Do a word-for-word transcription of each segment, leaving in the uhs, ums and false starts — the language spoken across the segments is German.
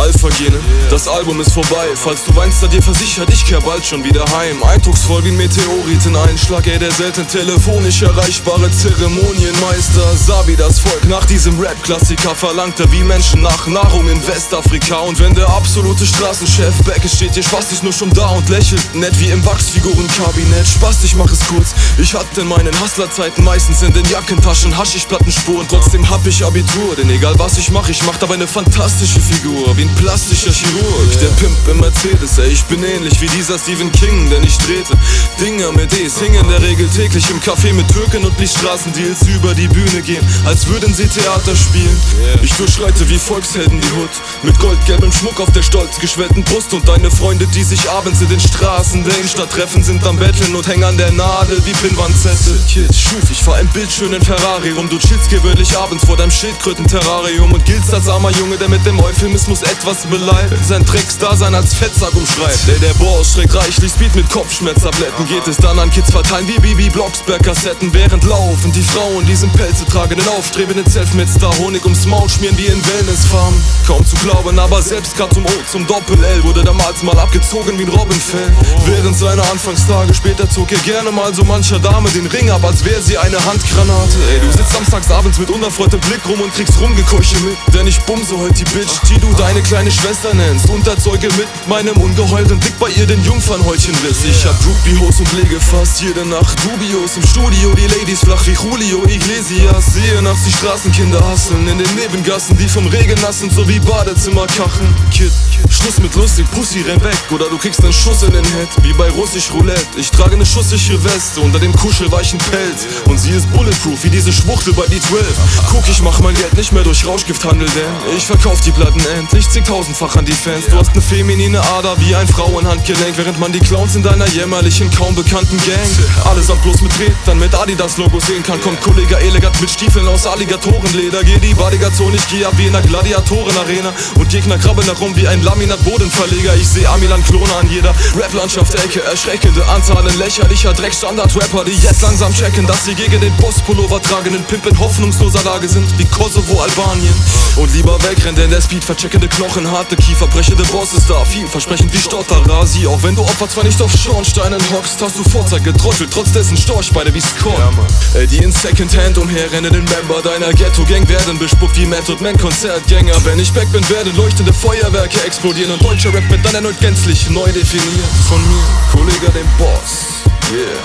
Alpha-Gene, das Album ist vorbei. Falls du weinst, da dir versichert, ich kehr bald schon wieder heim. Eindrucksvoll wie ein Meteoriteneinschlag, ey, der selten telefonisch erreichbare Zeremonienmeister sah, wie das Volk nach diesem Rap-Klassiker verlangte, wie Menschen nach Nahrung in Westafrika. Und wenn der absolute Straßenchef back ist, steht dir spastisch nur schon da und lächelt nett wie im Wachsfigurenkabinett. Spastisch, mach es kurz, ich hatte in meinen Hustlerzeiten meistens in den Jackentaschen Haschischplattenspuren. Trotzdem hab ich Abitur, denn egal was ich mach, ich mach dabei eine fantastische Figur, wie ein plastischer Chirurg. Der Pimp im Mercedes, ey, ich bin ähnlich wie dieser Stephen King, denn ich drehte Dinger mit E's, hing in der Regel täglich im Café mit Türken und ließ Straßendeals über die Bühne gehen, als würden sie Theater spielen. Ich durchschreite wie Volkshelden die Hood, mit goldgelbem Schmuck auf der stolz geschwellten Brust. Und deine Freunde, die sich abends in den Straßen der Innenstadt treffen, sind am Betteln und hängen an der Nadel wie Pinnwandzettel. Kid, schuf, ich fahr im bildschönen Ferrari rum. Du chillst gewöhnlich abends vor deinem Schildkröten-Terrarium und giltst als armer Junge, der mit dem Euphemismus etwas beleidigt sein Drecksdasein als Fettsack umschreibt. Ey, der Boss trägt reichlich Speed mit Kopfschmerztabletten. Geht es dann an Kids verteilen wie Bibi Blocksberg-Kassetten, während laufen die Frauen diesen Pelze tragenden aufstrebenden Selfmade-Star Honig ums Maul schmieren wie in Wellnessfarmen. Kaum zu glauben, aber selbst grad zum O zum Doppel-L wurde damals mal abgezogen wie ein Robbenfell. Während seiner Anfangstage später zog er gerne mal so mancher Dame den Ring ab, als wäre sie eine Handgranate. Ey, du sitzt samstags abends mit unerfreutem Blick rum und kriegst Rumgekeuche mit, denn ich bumse heut die Bitch, die du deine kleine Schwester nennst, und erzeuge mit meinem ungeheuren Dick bei ihr den Jungfernhäutchenriss. Ich hab Groupie-Hos und lege fast jede Nacht Dubios im Studio, die Ladies flach wie Julio Iglesias. Sehe nachts die Straßenkinder hasseln in den Nebengassen, die vom Regen nassen, so wie Badezimmerkacheln. Kid, Schluss mit lustig, Pussy, renn weg, oder du kriegst nen Schuss in den Head, wie bei Russisch Roulette. Ich trage ne schusssichere Weste unter dem kuschelweichen Pelz, und sie ist bulletproof wie diese Schwuchtel bei D zwölf. Guck, ich mach mein Geld nicht mehr durch Rauschgifthandel, denn ich verkauf die Platten endlich zigtausendfach an die Fans. Du hast ne feminine Ader wie ein Frauenhandgelenk, während man die Clowns in deiner jämmerlichen, kaum bekannten Gang allesamt bloß mit Rädern mit Adidas-Logo sehen kann. Kommt Kollege elegant mit Stiefeln aus Alligatorenleder, geh die Bodyguard-Zone, ich geh ab wie in einer Gladiatoren-Arena, und Gegner krabbeln herum wie ein Laminat-Bodenverleger. Ich seh Amilan-Klone an jeder Rap-Landschaft-Ecke, erschreckende Anzahl an lächerlicher Dreckstandard-Rapper, die jetzt langsam checken, dass sie gegen den Boss-Pullover tragenden Pimp in hoffnungsloser Lage sind, wie Kosovo, Albanien. Und lieber wegrennen, denn der Speed vercheckende Knochen, harte Kiefer, brechende Boss ist da, vielversprechend wie Stotterer. Sie, auch wenn du Opfer zwar nicht auf Schornsteinen hockst, hast du Vorzeig getrottelt, trotz dessen Storchbeine wie Scott. Ja, ey, die in Secondhand umherrennenden Member deiner Ghetto-Gang werden bespuckt wie Method Man-Konzertgänger. Wenn ich back bin, werden leuchtende Feuerwerke explodieren und deutscher Rap wird dann erneut gänzlich neu definiert. Von mir, Kollege dem Boss, yeah.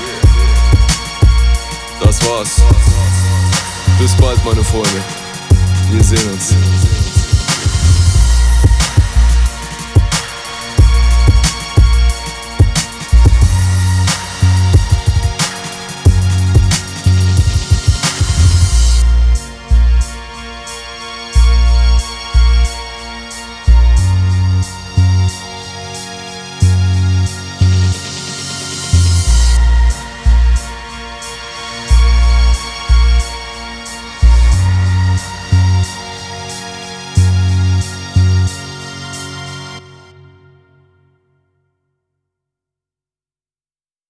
Das war's. Bis bald, meine Freunde. Wir sehen uns.